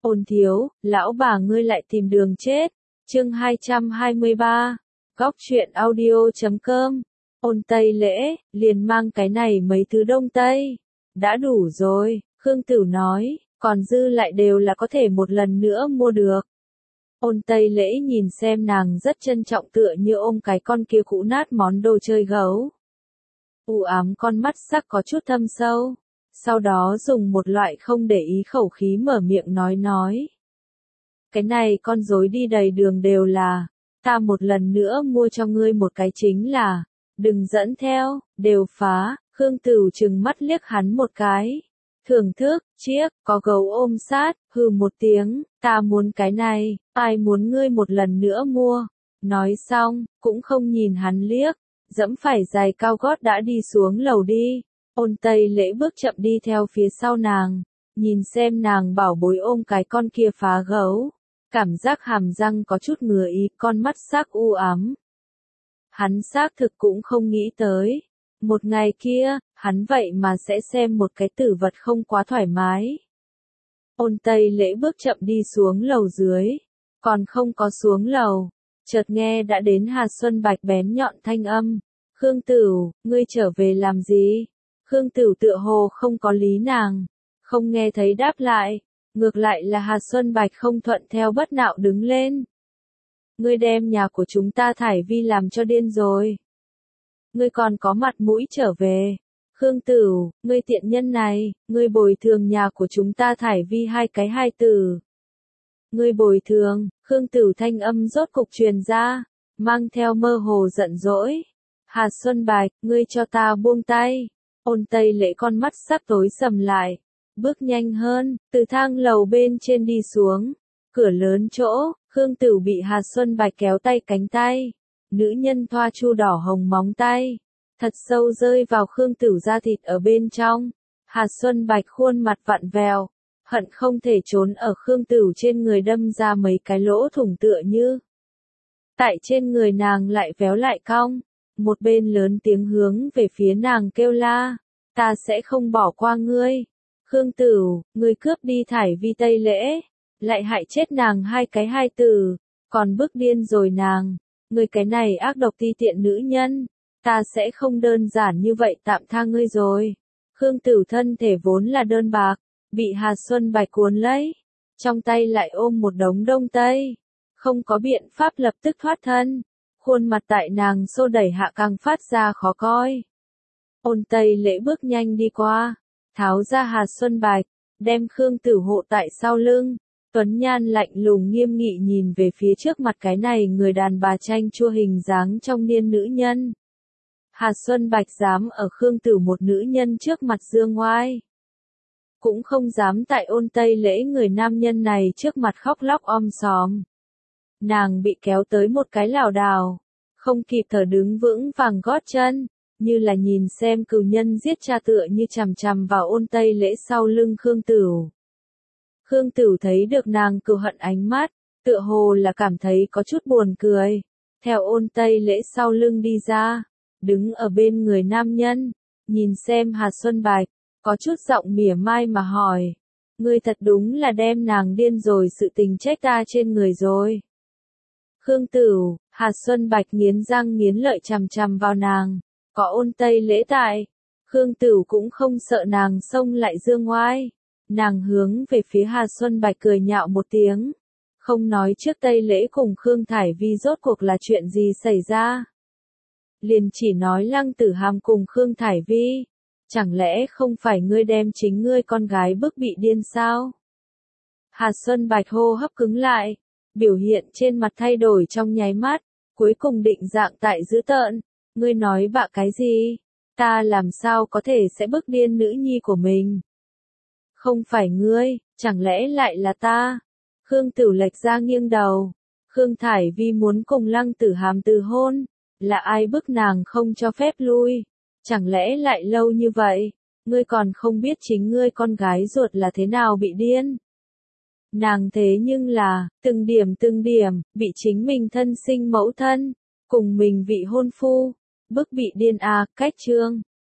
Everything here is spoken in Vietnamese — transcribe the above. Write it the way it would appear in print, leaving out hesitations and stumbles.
Ôn thiếu, lão bà ngươi lại tìm đường chết. Chương 223. Góc truyện audio.com. Ôn Tây Lễ, liền mang cái này mấy thứ Đông Tây. Đã đủ rồi, Khương Tửu nói, còn dư lại đều là có thể một lần nữa mua được. Ôn Tây Lễ nhìn xem nàng rất trân trọng tựa như ôm cái con kia cũ nát món đồ chơi gấu. U ám con mắt sắc có chút thâm sâu. Sau đó dùng một loại không để ý khẩu khí mở miệng nói. Cái này con rối đi đầy đường đều là, ta một lần nữa mua cho ngươi một cái chính là, đừng dẫn theo, đều phá. Khương Tửu trừng mắt liếc hắn một cái. Thưởng thức, chiếc, có gấu ôm sát, hừ một tiếng, ta muốn cái này, ai muốn ngươi một lần nữa mua. Nói xong, cũng không nhìn hắn liếc, dẫm phải giày cao gót đã đi xuống lầu đi. Ôn Tây Lễ bước chậm đi theo phía sau nàng, nhìn xem nàng bảo bối ôm cái con kia phá gấu. Cảm giác hàm răng có chút ngứa ý, con mắt sắc u ám. Hắn xác thực cũng không nghĩ tới. Một ngày kia, hắn vậy mà sẽ xem một cái tử vật không quá thoải mái. Ôn Tây Lễ bước chậm đi xuống lầu dưới. Còn không có xuống lầu, chợt nghe đã đến Hà Xuân Bạch bén nhọn thanh âm. Khương Tửu, ngươi trở về làm gì? Khương Tửu tựa hồ không có lý nàng, không nghe thấy đáp lại, ngược lại là Hà Xuân Bạch không thuận theo bất nạo đứng lên. Ngươi đem nhà của chúng ta Thải Vi làm cho điên rồi. Ngươi còn có mặt mũi trở về. Khương Tửu, ngươi tiện nhân này, ngươi bồi thường nhà của chúng ta Thải Vi hai cái hai từ. Ngươi bồi thường, Khương Tửu thanh âm rốt cục truyền ra, mang theo mơ hồ giận dỗi. Hà Xuân Bạch, ngươi cho ta buông tay. Ôn Tây Lễ con mắt sắc tối sầm lại, bước nhanh hơn, từ thang lầu bên trên đi xuống, cửa lớn chỗ, Khương Tửu bị Hà Xuân Bạch kéo tay cánh tay, nữ nhân thoa chu đỏ hồng móng tay, thật sâu rơi vào Khương Tửu da thịt ở bên trong. Hà Xuân Bạch khuôn mặt vặn vẹo, hận không thể trốn ở Khương Tửu trên người đâm ra mấy cái lỗ thủng tựa như. Tại trên người nàng lại véo lại cong. Một bên lớn tiếng hướng về phía nàng kêu la, ta sẽ không bỏ qua ngươi. Khương Tửu, ngươi cướp đi Thải Vi Tây Lễ, lại hại chết nàng hai cái hai từ, còn bức điên rồi nàng. Ngươi cái này ác độc ti tiện nữ nhân, ta sẽ không đơn giản như vậy tạm tha ngươi rồi. Khương Tửu thân thể vốn là đơn bạc, bị Hà Xuân Bạch cuốn lấy, trong tay lại ôm một đống Đông Tây, không có biện pháp lập tức thoát thân. Khuôn mặt tại nàng xô đẩy hạ càng phát ra khó coi. Ôn Tây Lễ bước nhanh đi qua, tháo ra Hà Xuân Bạch, đem Khương Tửu hộ tại sau lưng. Tuấn Nhan lạnh lùng nghiêm nghị nhìn về phía trước mặt cái này người đàn bà chanh chua hình dáng trong niên nữ nhân. Hà Xuân Bạch dám ở Khương Tửu một nữ nhân trước mặt dương ngoai. Cũng không dám tại Ôn Tây Lễ người nam nhân này trước mặt khóc lóc om sòm. Nàng bị kéo tới một cái lảo đảo, không kịp thở đứng vững vàng gót chân, như là nhìn xem cừu nhân giết cha tựa như chằm chằm vào Ôn Tây Lễ sau lưng Khương Tửu. Khương Tửu thấy được nàng cừu hận ánh mắt, tựa hồ là cảm thấy có chút buồn cười, theo Ôn Tây Lễ sau lưng đi ra, đứng ở bên người nam nhân, nhìn xem Hà Xuân Bạch, có chút giọng mỉa mai mà hỏi, ngươi thật đúng là đem nàng điên rồi, sự tình trách ta trên người rồi. Khương Tửu, Hà Xuân Bạch nghiến răng nghiến lợi chằm chằm vào nàng, có Ôn Tây Lễ tại, Khương Tửu cũng không sợ nàng xông lại dương ngoai. Nàng hướng về phía Hà Xuân Bạch cười nhạo một tiếng, không nói trước Tây Lễ cùng Khương Thải Vi rốt cuộc là chuyện gì xảy ra. Liền chỉ nói Lăng Tử Hàm cùng Khương Thải Vi, chẳng lẽ không phải ngươi đem chính ngươi con gái bức bị điên sao? Hà Xuân Bạch hô hấp cứng lại. Biểu hiện trên mặt thay đổi trong nháy mắt, cuối cùng định dạng tại dữ tợn. Ngươi nói bạ cái gì? Ta làm sao có thể sẽ bức điên nữ nhi của mình? Không phải ngươi, chẳng lẽ lại là ta? Khương Tửu lệch ra nghiêng đầu. Khương Thải Vi muốn cùng Lăng Tử Hàm từ hôn, là ai bức nàng không cho phép lui? Chẳng lẽ lại lâu như vậy, ngươi còn không biết chính ngươi con gái ruột là thế nào bị điên? Nàng thế nhưng là, từng điểm, bị chính mình thân sinh mẫu thân, cùng mình vị hôn phu, bức bị điên à, cách chương.